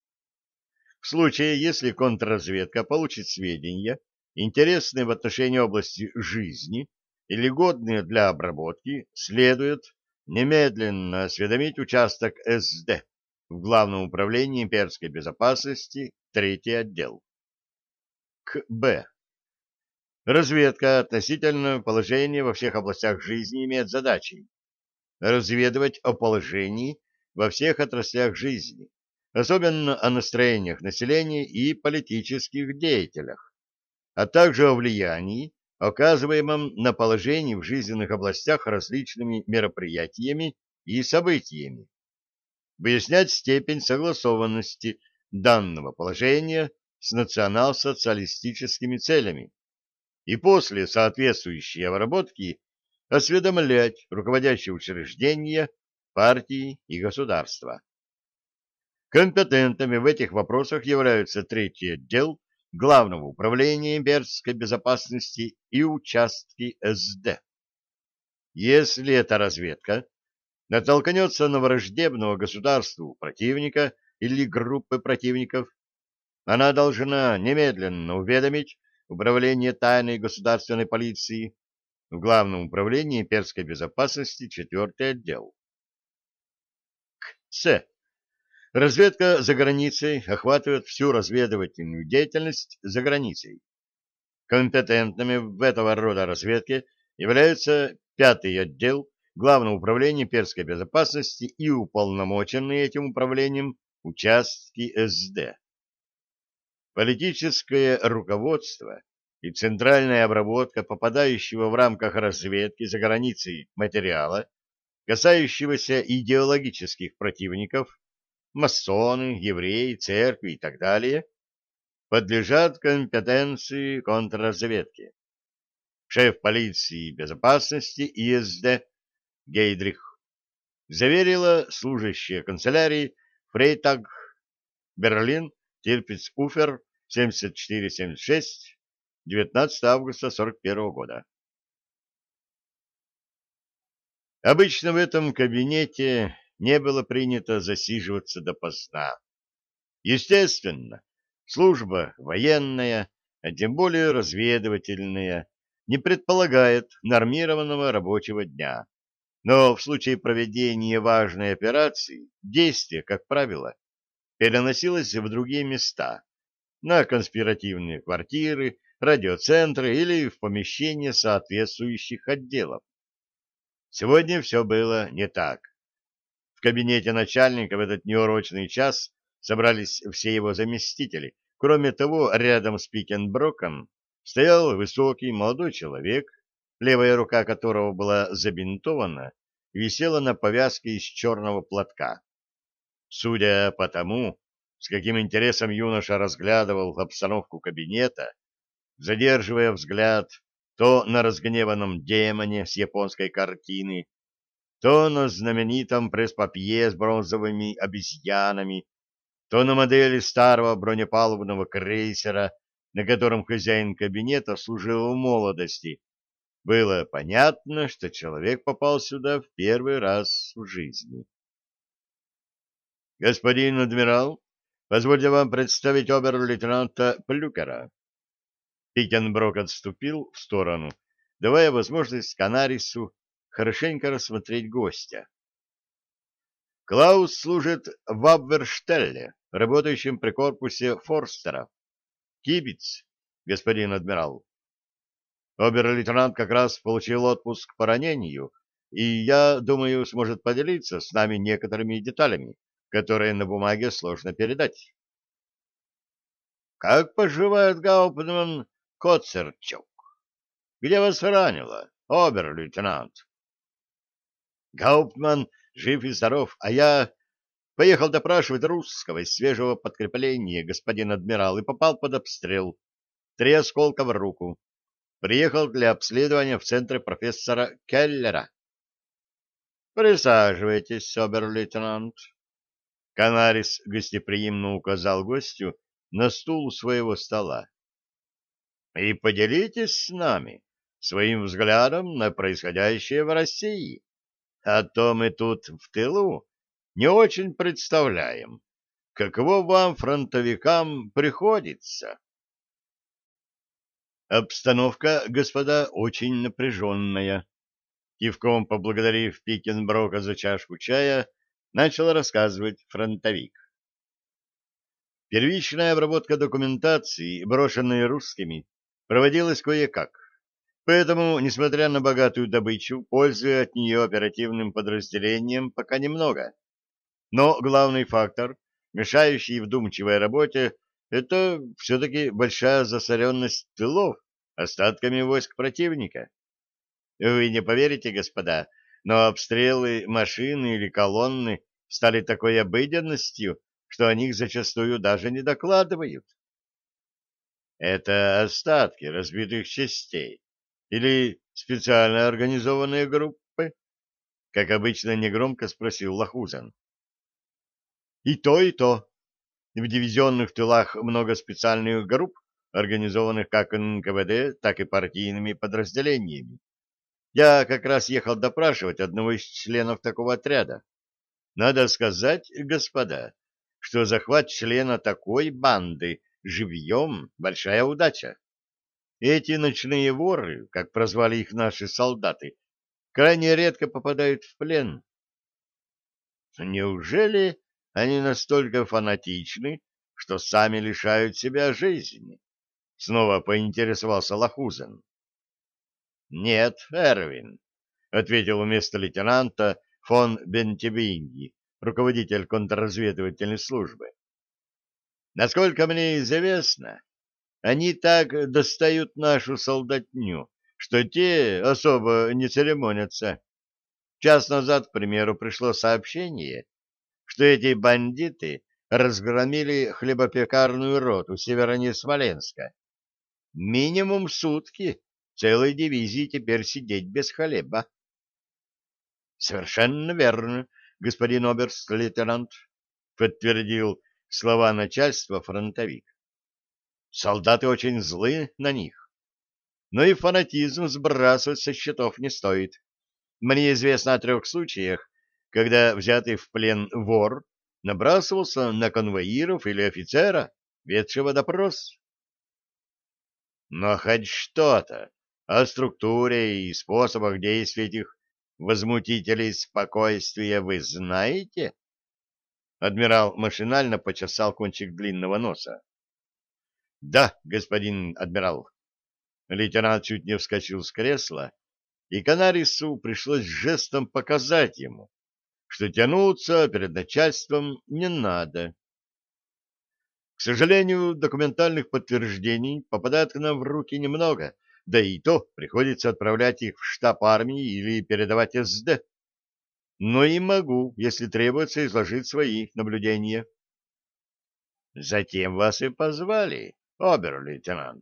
В случае, если контрразведка получит сведения, интересные в отношении области жизни или годные для обработки, следует немедленно осведомить участок эс дэ в Главном управлении имперской безопасности, третий отдел. К. Б. Разведка относительно положения во всех областях жизни имеет задачей разведывать о положении во всех отраслях жизни, особенно о настроениях населения и политических деятелях, а также о влиянии, оказываемом на положение в жизненных областях различными мероприятиями и событиями, выяснять степень согласованности данного положения с национал-социалистическими целями и после соответствующей обработки осведомлять руководящие учреждения, партии и государства. Компетентными в этих вопросах являются третий отдел Главного управления имперской безопасности и участки эс дэ. Если эта разведка натолкнется на враждебного государству противника или группы противников, она должна немедленно уведомить Управление тайной государственной полиции в Главном управлении имперской безопасности четвертый отдел. С. Разведка за границей охватывает всю разведывательную деятельность за границей. Компетентными в этого рода разведке являются пятый отдел Главного управления имперской безопасности и уполномоченные этим управлением участки эс дэ. Политическое руководство и центральная обработка попадающего в рамках разведки за границей материала, касающегося идеологических противников, масоны, евреи, церкви и так далее, подлежат компетенции контрразведки. Шеф полиции безопасности и эс дэ Гейдрих заверила служащая канцелярии Фрейтаг, Берлин, Тирпиц-Уфер, семьдесят четыре семьдесят шесть, девятнадцатого августа сорок первого года. Обычно в этом кабинете не было принято засиживаться допоздна. Естественно, служба военная, а тем более разведывательная, не предполагает нормированного рабочего дня. Но в случае проведения важной операции действие, как правило, переносилось в другие места, на конспиративные квартиры, радиоцентры или в помещения соответствующих отделов. Сегодня все было не так. В кабинете начальника в этот неурочный час собрались все его заместители. Кроме того, рядом с Пикенброком стоял высокий молодой человек, левая рука которого была забинтована и висела на повязке из черного платка. Судя по тому, с каким интересом юноша разглядывал обстановку кабинета, задерживая взгляд то на разгневанном демоне с японской картины, то на знаменитом пресс-папье с бронзовыми обезьянами, то на модели старого бронепалубного крейсера, на котором хозяин кабинета служил в молодости, было понятно, что человек попал сюда в первый раз в жизни. «Господин адмирал, позвольте вам представить обер-лейтенанта Плюкера». Пикенброк отступил в сторону, давая возможность Канарису хорошенько рассмотреть гостя. Клаус служит в Абверштелле, работающем при корпусе Форстера. Кибиц, господин адмирал. Обер-лейтенант как раз получил отпуск по ранению, и, я думаю, сможет поделиться с нами некоторыми деталями, которые на бумаге сложно передать. Как поживает гауптман Коцерчук? Где вас ранило, обер-лейтенант? Гауптман жив и здоров, а я поехал допрашивать русского из свежего подкрепления, господин адмирал, и попал под обстрел. Три осколка в руку. Приехал для обследования в центре профессора Келлера. Присаживайтесь, обер-лейтенант. Канарис гостеприимно указал гостю на стул у своего стола. И поделитесь с нами своим взглядом на происходящее в России. А то мы тут в тылу не очень представляем, каково вам, фронтовикам, приходится. Обстановка, господа, очень напряженная. Кивком поблагодарив Пикенброка за чашку чая, начал рассказывать фронтовик. Первичная обработка документации, брошенной русскими, проводилась кое-как. Поэтому, несмотря на богатую добычу, пользы от нее оперативным подразделениям пока немного. Но главный фактор, мешающий вдумчивой работе, это все-таки большая засоренность тылов остатками войск противника. Вы не поверите, господа, но обстрелы машины или колонны стали такой обыденностью, что о них зачастую даже не докладывают. Это остатки разбитых частей или специально организованные группы? Как обычно, негромко спросил Лохузен. И то, и то. В дивизионных тылах много специальных групп, организованных как эн ка вэ дэ, так и партийными подразделениями. Я как раз ехал допрашивать одного из членов такого отряда. Надо сказать, господа, что захват члена такой банды живьем — большая удача. Эти ночные воры, как прозвали их наши солдаты, крайне редко попадают в плен. Неужели они настолько фанатичны, что сами лишают себя жизни? Снова поинтересовался Лахузен. Нет, Эрвин, ответил вместо лейтенанта фон Бентебинги, руководитель контрразведывательной службы. Насколько мне известно, они так достают нашу солдатню, что те особо не церемонятся. Час назад, к примеру, пришло сообщение, что эти бандиты разгромили хлебопекарную роту севернее Смоленска. Минимум сутки целой дивизии теперь сидеть без хлеба. — Совершенно верно, господин оберст-лейтенант, — подтвердил слова начальства фронтовик. Солдаты очень злы на них, но и фанатизм сбрасывать со счетов не стоит. Мне известно о трех случаях, когда взятый в плен вор набрасывался на конвоиров или офицера, ведшего допрос. Но хоть что-то о структуре и способах действий этих возмутителей спокойствия вы знаете? Адмирал машинально почесал кончик длинного носа. — Да, господин адмирал. Лейтенант чуть не вскочил с кресла, и Канарису пришлось жестом показать ему, что тянуться перед начальством не надо. К сожалению, документальных подтверждений попадает к нам в руки немного, да и то приходится отправлять их в штаб армии или передавать СД. Но и могу, если требуется, изложить свои наблюдения. Затем вас и позвали, обер-лейтенант.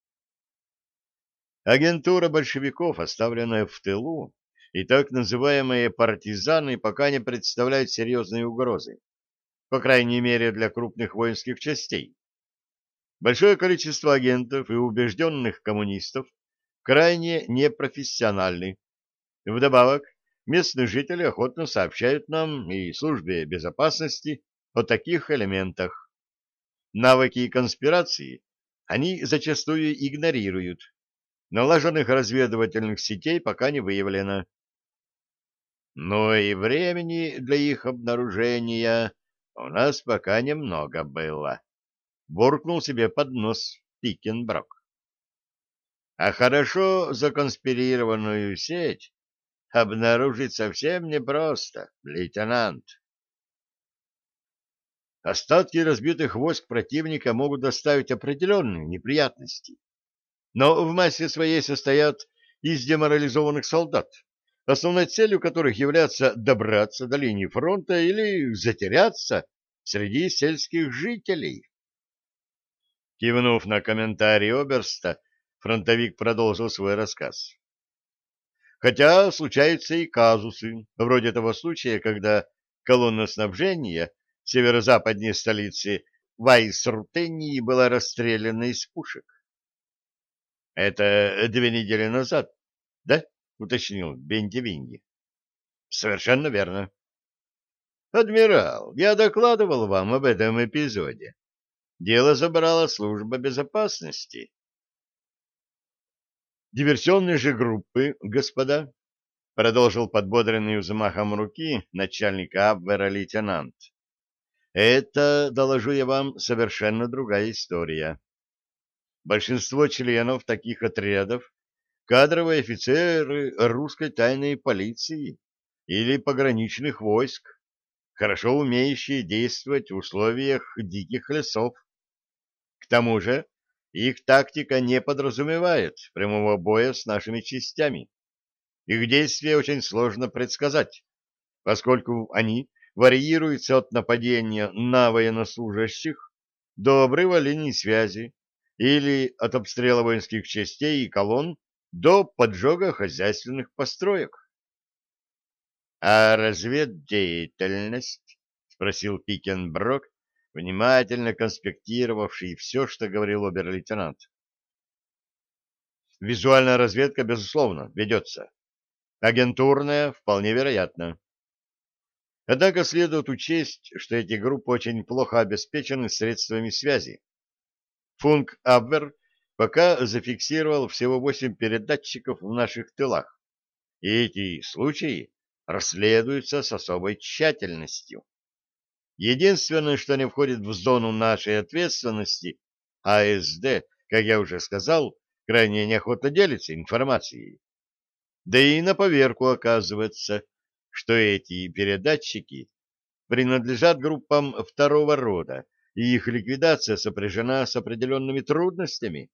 Агентура большевиков, оставленная в тылу, и так называемые партизаны пока не представляют серьезной угрозы, по крайней мере для крупных воинских частей. Большое количество агентов и убежденных коммунистов крайне непрофессиональны. Вдобавок, местные жители охотно сообщают нам и службе безопасности о таких элементах. Навыки и конспирации они зачастую игнорируют. Налаженных разведывательных сетей пока не выявлено. Но и времени для их обнаружения у нас пока немного было. Буркнул себе под нос Пикенброк. А хорошо законспирированную сеть обнаружить совсем непросто, лейтенант. Остатки разбитых войск противника могут доставить определенные неприятности, но в массе своей состоят из деморализованных солдат, основной целью которых является добраться до линии фронта или затеряться среди сельских жителей. Кивнув на комментарий оберста, фронтовик продолжил свой рассказ. Хотя случаются и казусы, вроде того случая, когда колонна снабжения северо-западнее столицы Вайсрутении была расстреляна из пушек. — Это две недели назад, да? — уточнил Бенди-Винди. — Совершенно верно. — Адмирал, я докладывал вам об этом эпизоде. Дело забрала служба безопасности. Диверсионные же группы, господа, — продолжил подбодренный взмахом руки начальника Абвера лейтенант. — Это, доложу я вам, совершенно другая история. Большинство членов таких отрядов — кадровые офицеры русской тайной полиции или пограничных войск, хорошо умеющие действовать в условиях диких лесов. К тому же их тактика не подразумевает прямого боя с нашими частями. Их действия очень сложно предсказать, поскольку они варьируются от нападения на военнослужащих до обрыва линий связи или от обстрела воинских частей и колонн до поджога хозяйственных построек. — А разведдеятельность? — спросил Пикенброк, внимательно конспектировавший все, что говорил обер-лейтенант. — Визуальная разведка, безусловно, ведется. Агентурная вполне вероятно. Однако следует учесть, что эти группы очень плохо обеспечены средствами связи. Функ Абвер пока зафиксировал всего восемь передатчиков в наших тылах, и эти случаи расследуются с особой тщательностью. Единственное, что не входит в зону нашей ответственности, А С Д, как я уже сказал, крайне неохотно делится информацией. Да и на поверку оказывается, что эти передатчики принадлежат группам второго рода, и их ликвидация сопряжена с определенными трудностями.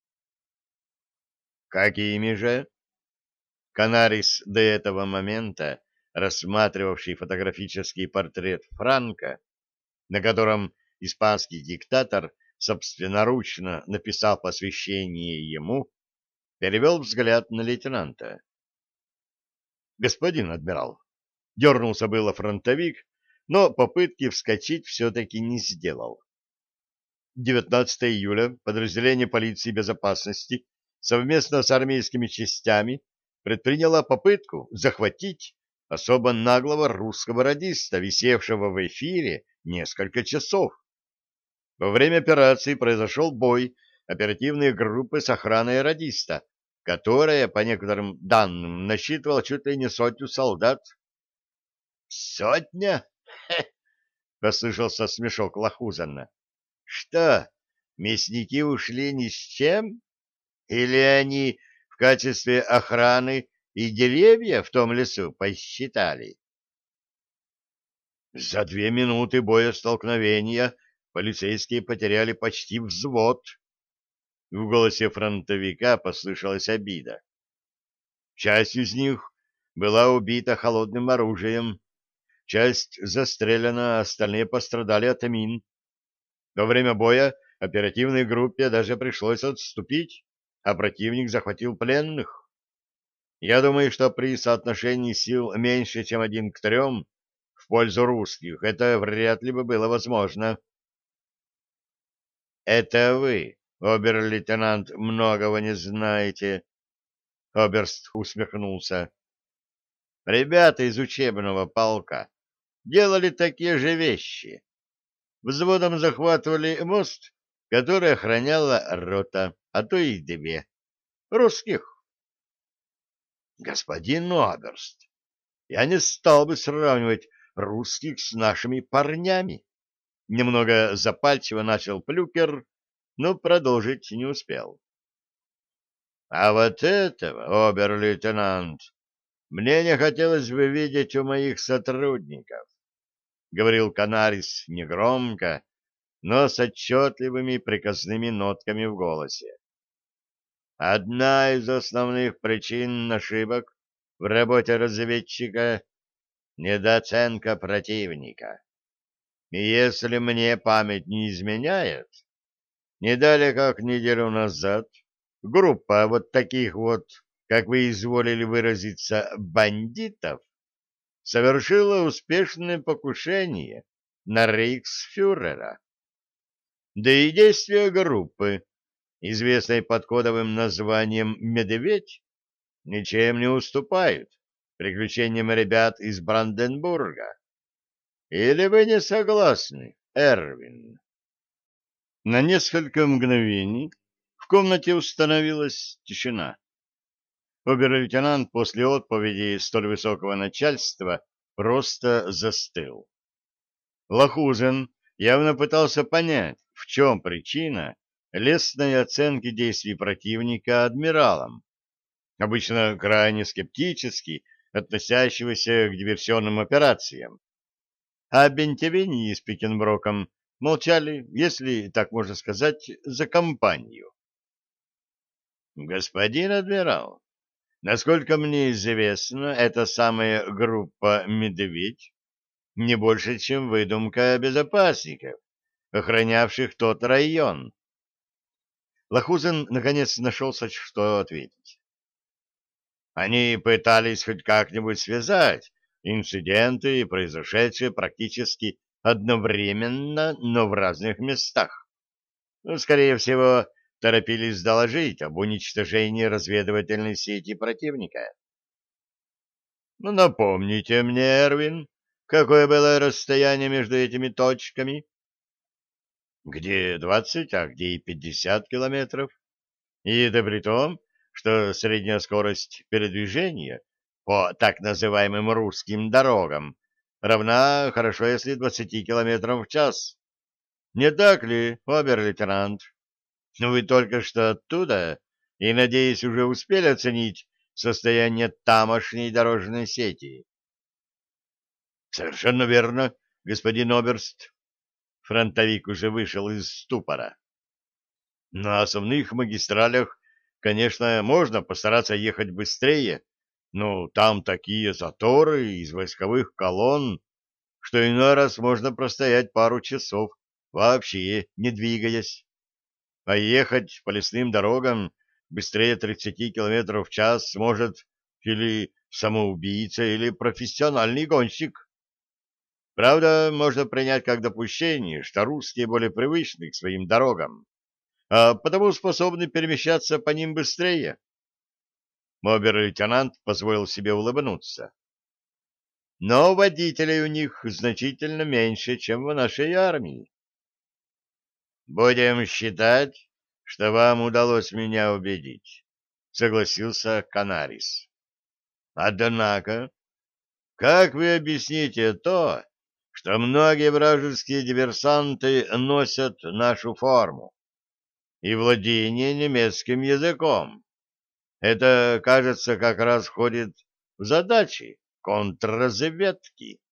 Какими же? Канарис, до этого момента рассматривавший фотографический портрет Франко, на котором испанский диктатор собственноручно написал посвящение ему, перевел взгляд на лейтенанта. «Господин адмирал», — дернулся было фронтовик, но попытки вскочить все-таки не сделал. девятнадцатого июля подразделение полиции безопасности совместно с армейскими частями предприняло попытку захватить особо наглого русского радиста, висевшего в эфире несколько часов. Во время операции произошел бой оперативной группы с охраной радиста, которая, по некоторым данным, насчитывала чуть ли не сотню солдат. «Сотня?» — послышался смешок Лохузана. «Что, мясники ушли ни с чем? Или они в качестве охраны и деревья в том лесу посчитали?» За две минуты боестолкновения полицейские потеряли почти взвод. В голосе фронтовика послышалась обида. Часть из них была убита холодным оружием, часть застрелена, остальные пострадали от мин. Во время боя оперативной группе даже пришлось отступить, а противник захватил пленных. Я думаю, что при соотношении сил меньше, чем один к трем, в пользу русских, это вряд ли бы было возможно. — Это вы, обер-лейтенант, многого не знаете, — Оберст усмехнулся. — Ребята из учебного полка делали такие же вещи. Взводом захватывали мост, который охраняла рота, а то и две. Русских. — Господин Оберст, я не стал бы сравнивать русских с нашими парнями. Немного запальчиво начал Плюкер, но продолжить не успел. — А вот этого, обер-лейтенант, мне не хотелось бы видеть у моих сотрудников, — говорил Канарис негромко, но с отчетливыми приказными нотками в голосе. Одна из основных причин ошибок в работе разведчика — недооценка противника. И если мне память не изменяет, не далее как неделю назад группа вот таких вот, как вы изволили выразиться, бандитов, совершила успешное покушение на рейхсфюрера. Да и действия группы, известной под кодовым названием «Медведь», ничем не уступают приключениям ребят из Бранденбурга. Или вы не согласны, Эрвин? На несколько мгновений в комнате установилась тишина. Обер-лейтенант после отповеди столь высокого начальства просто застыл. Лохузен явно пытался понять, в чем причина лестной оценки действий противника адмиралом, обычно крайне скептически относящегося к диверсионным операциям. А Бентевени с Пикенброком молчали, если так можно сказать, за компанию. «Господин адмирал, насколько мне известно, эта самая группа «Медведь» не больше, чем выдумка безопасников, охранявших тот район». Лохузен наконец нашелся, что ответить. Они пытались хоть как-нибудь связать инциденты, произошедшие практически одновременно, но в разных местах. Ну, скорее всего, торопились доложить об уничтожении разведывательной сети противника. Ну, напомните мне, Эрвин, какое было расстояние между этими точками? Где двадцать, а где и пятьдесят километров. И это при том, что средняя скорость передвижения по так называемым русским дорогам равна, хорошо, если двадцати километрам в час. Не так ли, обер-лейтенант? Вы только что оттуда и, надеюсь, уже успели оценить состояние тамошней дорожной сети. Совершенно верно, господин оберст. Фронтовик уже вышел из ступора. На основных магистралях, конечно, можно постараться ехать быстрее, но там такие заторы из войсковых колонн, что иной раз можно простоять пару часов, вообще не двигаясь. А ехать по лесным дорогам быстрее тридцати километров в час сможет или самоубийца, или профессиональный гонщик. Правда, можно принять как допущение, что русские более привычны к своим дорогам, а потому способны перемещаться по ним быстрее. Обер-лейтенант позволил себе улыбнуться. Но водителей у них значительно меньше, чем в нашей армии. Будем считать, что вам удалось меня убедить, согласился Канарис. Однако, как вы объясните то, что многие вражеские диверсанты носят нашу форму и владение немецким языком? Это, кажется, как раз входит в задачи контрразведки.